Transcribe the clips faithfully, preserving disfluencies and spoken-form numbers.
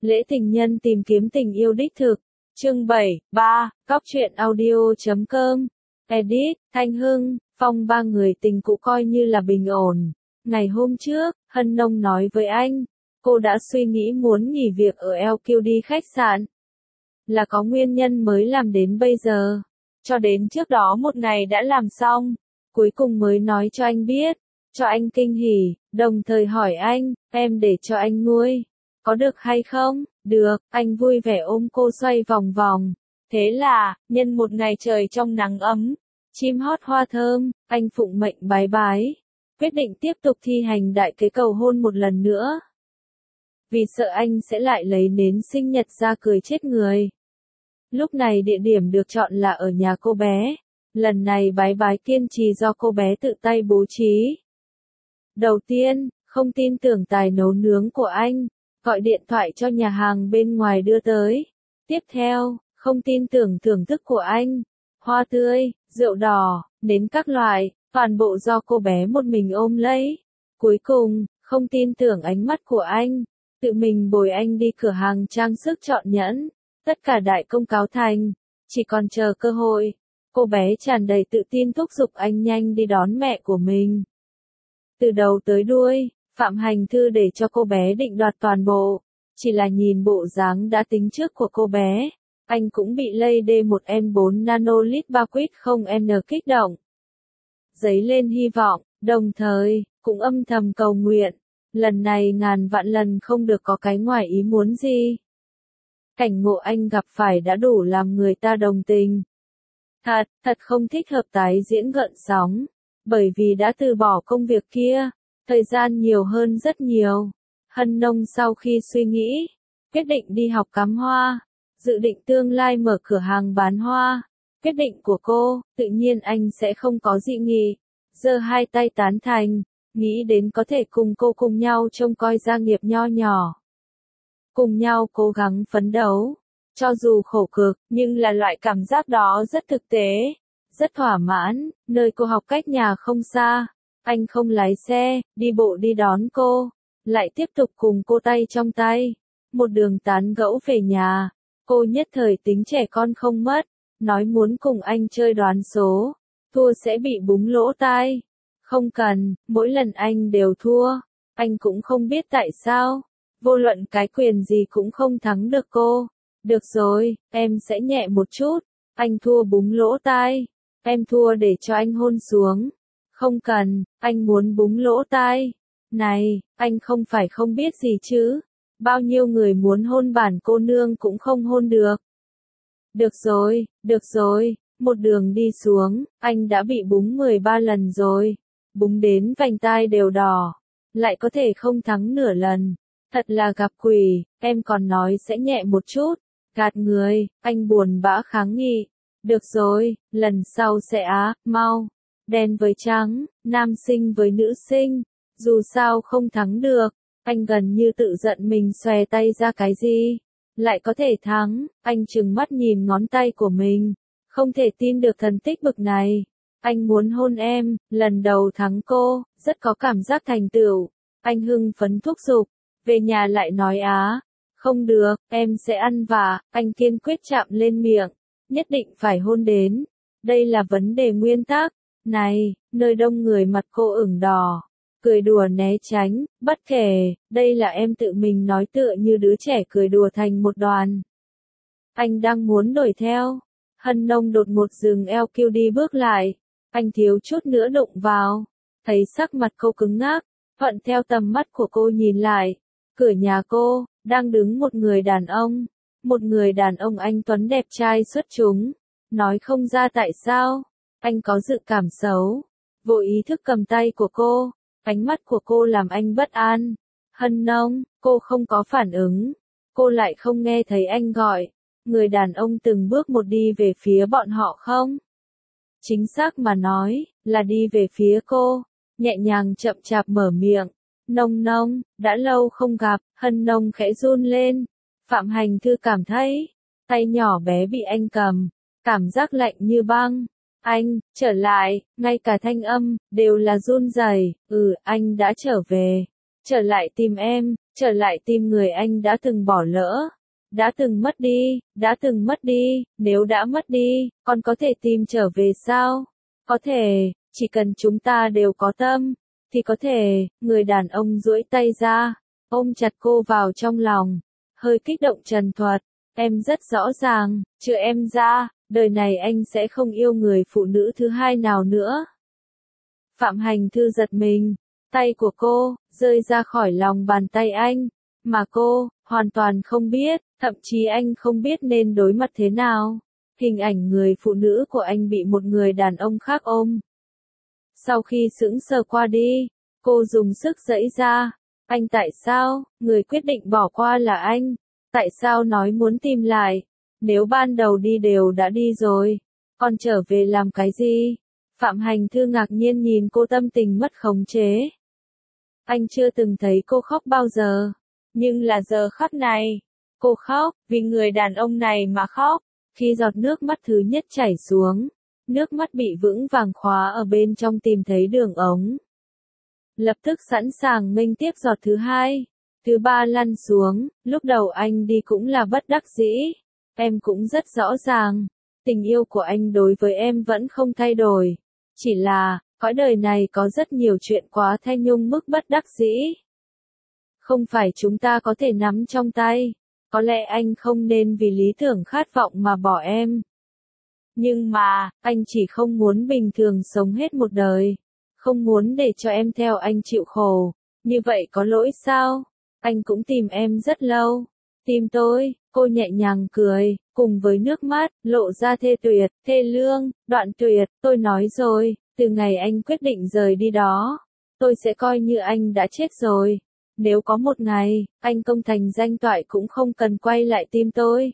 Lễ tình nhân tìm kiếm tình yêu đích thực. Chương bảy, ba, Cóc truyện audio chấm com. Edit, Thanh Hưng, Phong ba người tình cũ coi như là bình ổn. Ngày hôm trước, Hân Nông nói với anh, cô đã suy nghĩ muốn nghỉ việc ở lờ quy đê khách sạn. Là có nguyên nhân mới làm đến bây giờ. Cho đến trước đó một ngày đã làm xong, cuối cùng mới nói cho anh biết, cho anh kinh hỉ, đồng thời hỏi anh, em để cho anh nuôi, có được hay không? Được, anh vui vẻ ôm cô xoay vòng vòng. Thế là, nhân một ngày trời trong nắng ấm, chim hót hoa thơm, anh phụng mệnh bái bái, quyết định tiếp tục thi hành đại kế cầu hôn một lần nữa. Vì sợ anh sẽ lại lấy nến sinh nhật ra cười chết người. Lúc này địa điểm được chọn là ở nhà cô bé. Lần này bái bái kiên trì do cô bé tự tay bố trí. Đầu tiên, không tin tưởng tài nấu nướng của anh, gọi điện thoại cho nhà hàng bên ngoài đưa tới. Tiếp theo, không tin tưởng thưởng thức của anh, hoa tươi, rượu đỏ, nến các loại, toàn bộ do cô bé một mình ôm lấy. Cuối cùng, không tin tưởng ánh mắt của anh, tự mình bồi anh đi cửa hàng trang sức chọn nhẫn. Tất cả đại công cáo thành, chỉ còn chờ cơ hội. Cô bé tràn đầy tự tin thúc giục anh nhanh đi đón mẹ của mình. Từ đầu tới đuôi, Phạm Hành Thư để cho cô bé định đoạt toàn bộ. Chỉ là nhìn bộ dáng đã tính trước của cô bé, anh cũng bị lây D một N bốn nanolit ba quýt không N kích động. Dấy lên hy vọng, đồng thời, cũng âm thầm cầu nguyện. Lần này ngàn vạn lần không được có cái ngoài ý muốn gì. Cảnh ngộ anh gặp phải đã đủ làm người ta đồng tình. Thật, thật không thích hợp tái diễn gợn sóng, bởi vì đã từ bỏ công việc kia, thời gian nhiều hơn rất nhiều. Hân Nông sau khi suy nghĩ, quyết định đi học cắm hoa, dự định tương lai mở cửa hàng bán hoa. Quyết định của cô, tự nhiên anh sẽ không có dị nghị, giơ hai tay tán thành, nghĩ đến có thể cùng cô cùng nhau trông coi gia nghiệp nho nhỏ. Cùng nhau cố gắng phấn đấu, cho dù khổ cực, nhưng là loại cảm giác đó rất thực tế, rất thỏa mãn. Nơi cô học cách nhà không xa, anh không lái xe, đi bộ đi đón cô, lại tiếp tục cùng cô tay trong tay, một đường tán gẫu về nhà. Cô nhất thời tính trẻ con không mất, nói muốn cùng anh chơi đoán số, thua sẽ bị búng lỗ tai. Không cần, mỗi lần anh đều thua, anh cũng không biết tại sao. Vô luận cái quyền gì cũng không thắng được cô. Được rồi, em sẽ nhẹ một chút. Anh thua búng lỗ tai. Em thua để cho anh hôn xuống. Không cần, anh muốn búng lỗ tai. Này, anh không phải không biết gì chứ. Bao nhiêu người muốn hôn bản cô nương cũng không hôn được. Được rồi, được rồi, một đường đi xuống, anh đã bị búng mười ba lần rồi. Búng đến vành tai đều đỏ. Lại có thể không thắng nửa lần. Thật là gặp quỷ, em còn nói sẽ nhẹ một chút. Gạt người, anh buồn bã kháng nghị. Được rồi, lần sau sẽ á, mau. Đen với trắng, nam sinh với nữ sinh. Dù sao không thắng được, anh gần như tự giận mình xòe tay ra cái gì. Lại có thể thắng, anh trừng mắt nhìn ngón tay của mình. Không thể tin được thần tích bực này. Anh muốn hôn em, lần đầu thắng cô, rất có cảm giác thành tựu. Anh hưng phấn thúc giục. Về nhà lại nói á, không được, em sẽ ăn vạ. Anh kiên quyết chạm lên miệng, nhất định phải hôn đến. Đây là vấn đề nguyên tắc. Này, nơi đông người mặt cô ửng đỏ, cười đùa né tránh, bất kể, đây là em tự mình nói tựa như đứa trẻ cười đùa thành một đoàn. Anh đang muốn đuổi theo, Hân Nông đột ngột dừng lờ quy đê bước lại, anh thiếu chút nữa đụng vào, thấy sắc mặt cô cứng ngắc, thuận theo tầm mắt của cô nhìn lại. Cửa nhà cô, đang đứng một người đàn ông. Một người đàn ông anh tuấn đẹp trai xuất chúng. Nói không ra tại sao. Anh có dự cảm xấu. Vô ý thức cầm tay của cô. Ánh mắt của cô làm anh bất an. Hân Nông, cô không có phản ứng. Cô lại không nghe thấy anh gọi. Người đàn ông từng bước một đi về phía bọn họ không? Chính xác mà nói, là đi về phía cô. Nhẹ nhàng chậm chạp mở miệng. Nông Nông, đã lâu không gặp. Hân Nông khẽ run lên. Phạm Hành Thư cảm thấy, tay nhỏ bé bị anh cầm, cảm giác lạnh như băng. Anh, trở lại, ngay cả thanh âm, đều là run rẩy. Ừ, anh đã trở về. trở lại tìm em, trở lại tìm người anh đã từng bỏ lỡ, đã từng mất đi, đã từng mất đi, nếu đã mất đi, còn có thể tìm trở về sao? Có thể, chỉ cần chúng ta đều có tâm, thì có thể. Người đàn ông duỗi tay ra, ôm chặt cô vào trong lòng, hơi kích động trần thuật, em rất rõ ràng, trừ em ra, đời này anh sẽ không yêu người phụ nữ thứ hai nào nữa. Phạm Hành Thư giật mình, tay của cô, rơi ra khỏi lòng bàn tay anh, mà cô, hoàn toàn không biết, thậm chí anh không biết nên đối mặt thế nào. Hình ảnh người phụ nữ của anh bị một người đàn ông khác ôm. Sau khi sững sờ qua đi, cô dùng sức giãy ra. Anh tại sao, người quyết định bỏ qua là anh? Tại sao nói muốn tìm lại? Nếu ban đầu đi đều đã đi rồi, còn trở về làm cái gì? Phạm Hành Thư ngạc nhiên nhìn cô, tâm tình mất khống chế. Anh chưa từng thấy cô khóc bao giờ, nhưng là giờ khắc này, cô khóc, vì người đàn ông này mà khóc. Khi giọt nước mắt thứ nhất chảy xuống, nước mắt bị vững vàng khóa ở bên trong tìm thấy đường ống. Lập tức sẵn sàng nghênh tiếp giọt thứ hai, thứ ba lăn xuống, lúc đầu anh đi cũng là bất đắc dĩ. Em cũng rất rõ ràng, tình yêu của anh đối với em vẫn không thay đổi. Chỉ là, cõi đời này có rất nhiều chuyện quá thay nhung mức bất đắc dĩ. Không phải chúng ta có thể nắm trong tay. Có lẽ anh không nên vì lý tưởng khát vọng mà bỏ em. Nhưng mà, anh chỉ không muốn bình thường sống hết một đời. Không muốn để cho em theo anh chịu khổ. Như vậy có lỗi sao? Anh cũng tìm em rất lâu. Tìm tôi, cô nhẹ nhàng cười, cùng với nước mắt, lộ ra thê tuyệt, thê lương, đoạn tuyệt. Tôi nói rồi, từ ngày anh quyết định rời đi đó, tôi sẽ coi như anh đã chết rồi. Nếu có một ngày, anh công thành danh toại cũng không cần quay lại tìm tôi.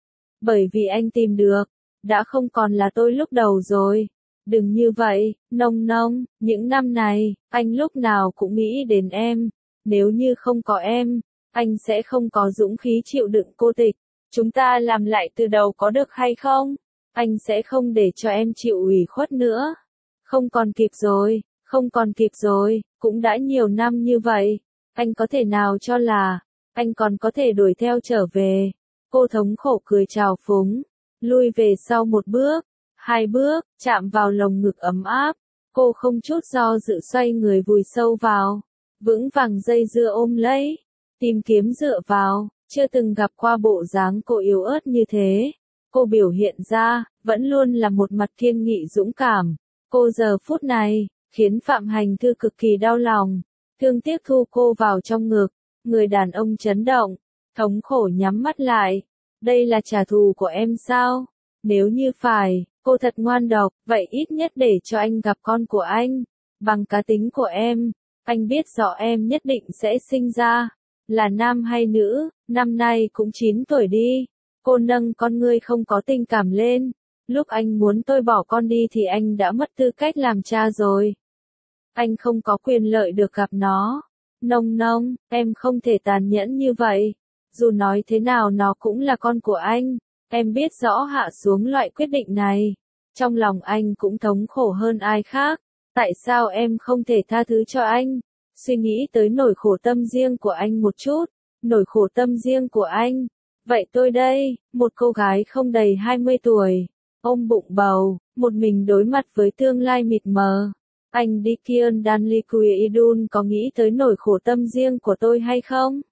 Bởi vì anh tìm được, đã không còn là tôi lúc đầu rồi. Đừng như vậy, nông nông, những năm này, anh lúc nào cũng nghĩ đến em. Nếu như không có em, anh sẽ không có dũng khí chịu đựng cô tịch. Chúng ta làm lại từ đầu có được hay không? Anh sẽ không để cho em chịu ủy khuất nữa. Không còn kịp rồi, không còn kịp rồi, cũng đã nhiều năm như vậy. Anh có thể nào cho là, anh còn có thể đuổi theo trở về. Cô thống khổ cười trào phúng, lui về sau một bước, hai bước, chạm vào lồng ngực ấm áp. Cô không chút do dự xoay người vùi sâu vào, vững vàng dây dưa ôm lấy, tìm kiếm dựa vào, chưa từng gặp qua bộ dáng cô yếu ớt như thế. Cô biểu hiện ra, vẫn luôn là một mặt kiên nghị dũng cảm. Cô giờ phút này, khiến Phạm Hành Thư cực kỳ đau lòng. Thương tiếc thu cô vào trong ngực, người đàn ông chấn động, thống khổ nhắm mắt lại. Đây là trả thù của em sao? Nếu như phải, cô thật ngoan độc, vậy ít nhất để cho anh gặp con của anh. Bằng cá tính của em, anh biết rõ em nhất định sẽ sinh ra. Là nam hay nữ, năm nay cũng chín tuổi đi. Cô nâng con ngươi không có tình cảm lên. Lúc anh muốn tôi bỏ con đi thì anh đã mất tư cách làm cha rồi. Anh không có quyền lợi được gặp nó. Nông nông, em không thể tàn nhẫn như vậy. Dù nói thế nào nó cũng là con của anh. Em biết rõ hạ xuống loại quyết định này. Trong lòng anh cũng thống khổ hơn ai khác. Tại sao em không thể tha thứ cho anh? Suy nghĩ tới nỗi khổ tâm riêng của anh một chút. Nỗi khổ tâm riêng của anh. Vậy tôi đây, một cô gái không đầy hai mươi tuổi. Ôm bụng bầu, một mình đối mặt với tương lai mịt mờ. Anh Dikion Danlikuidun có nghĩ tới nỗi khổ tâm riêng của tôi hay không?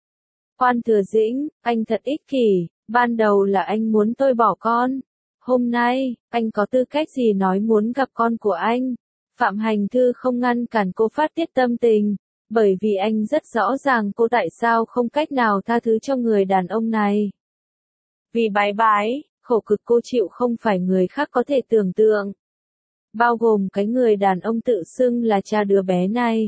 Quan Thừa Dĩnh, anh thật ích kỷ, ban đầu là anh muốn tôi bỏ con. Hôm nay, anh có tư cách gì nói muốn gặp con của anh? Phạm Hành Thư không ngăn cản cô phát tiết tâm tình, bởi vì anh rất rõ ràng cô tại sao không cách nào tha thứ cho người đàn ông này. Vì bái bái, khổ cực cô chịu không phải người khác có thể tưởng tượng. Bao gồm cái người đàn ông tự xưng là cha đứa bé này.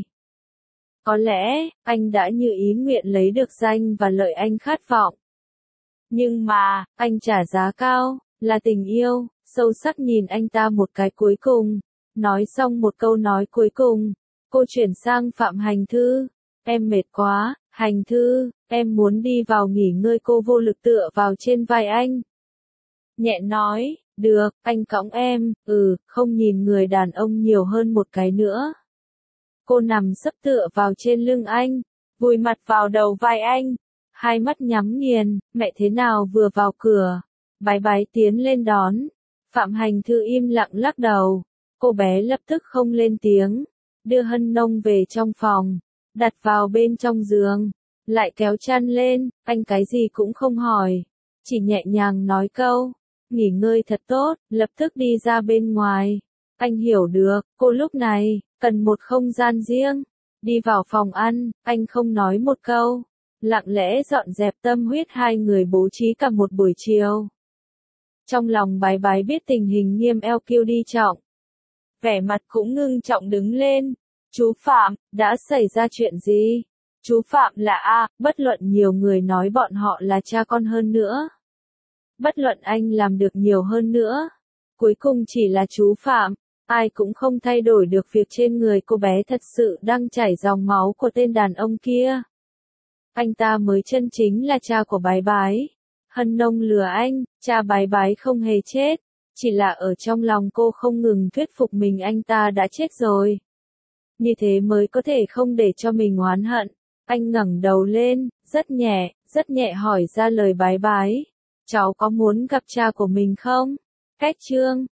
Có lẽ, anh đã như ý nguyện lấy được danh và lợi anh khát vọng. Nhưng mà, anh trả giá cao, là tình yêu, sâu sắc nhìn anh ta một cái cuối cùng. Nói xong một câu nói cuối cùng, cô chuyển sang Phạm Hành Thư. Em mệt quá, Hành Thư, em muốn đi vào nghỉ ngơi. Cô vô lực tựa vào trên vai anh. Nhẹ nói, được, anh cõng em, ừ, không nhìn người đàn ông nhiều hơn một cái nữa. Cô nằm sấp tựa vào trên lưng anh, vùi mặt vào đầu vai anh, hai mắt nhắm nghiền, mẹ thế nào vừa vào cửa, Bái Bái tiến lên đón. Phạm Hành Thư im lặng lắc đầu, cô bé lập tức không lên tiếng, đưa Hân Nông về trong phòng, đặt vào bên trong giường, lại kéo chăn lên, anh cái gì cũng không hỏi, chỉ nhẹ nhàng nói câu, nghỉ ngơi thật tốt, lập tức đi ra bên ngoài. Anh hiểu được, cô lúc này, cần một không gian riêng. Đi vào phòng ăn, anh không nói một câu, lặng lẽ dọn dẹp tâm huyết hai người bố trí cả một buổi chiều. Trong lòng Bái Bái biết tình hình Nghiêm eo kiêu đi trọng. Vẻ mặt cũng ngưng trọng đứng lên. Chú Phạm, đã xảy ra chuyện gì? Chú Phạm là A, bất luận nhiều người nói bọn họ là cha con hơn nữa. Bất luận anh làm được nhiều hơn nữa. Cuối cùng chỉ là chú Phạm. Ai cũng không thay đổi được việc trên người cô bé thật sự đang chảy dòng máu của tên đàn ông kia. Anh ta mới chân chính là cha của Bái Bái. Hân Nông lừa anh, cha Bái Bái không hề chết. Chỉ là ở trong lòng cô không ngừng thuyết phục mình anh ta đã chết rồi. Như thế mới có thể không để cho mình oán hận. Anh ngẩng đầu lên, rất nhẹ, rất nhẹ hỏi ra lời Bái Bái. Cháu có muốn gặp cha của mình không? Cách chương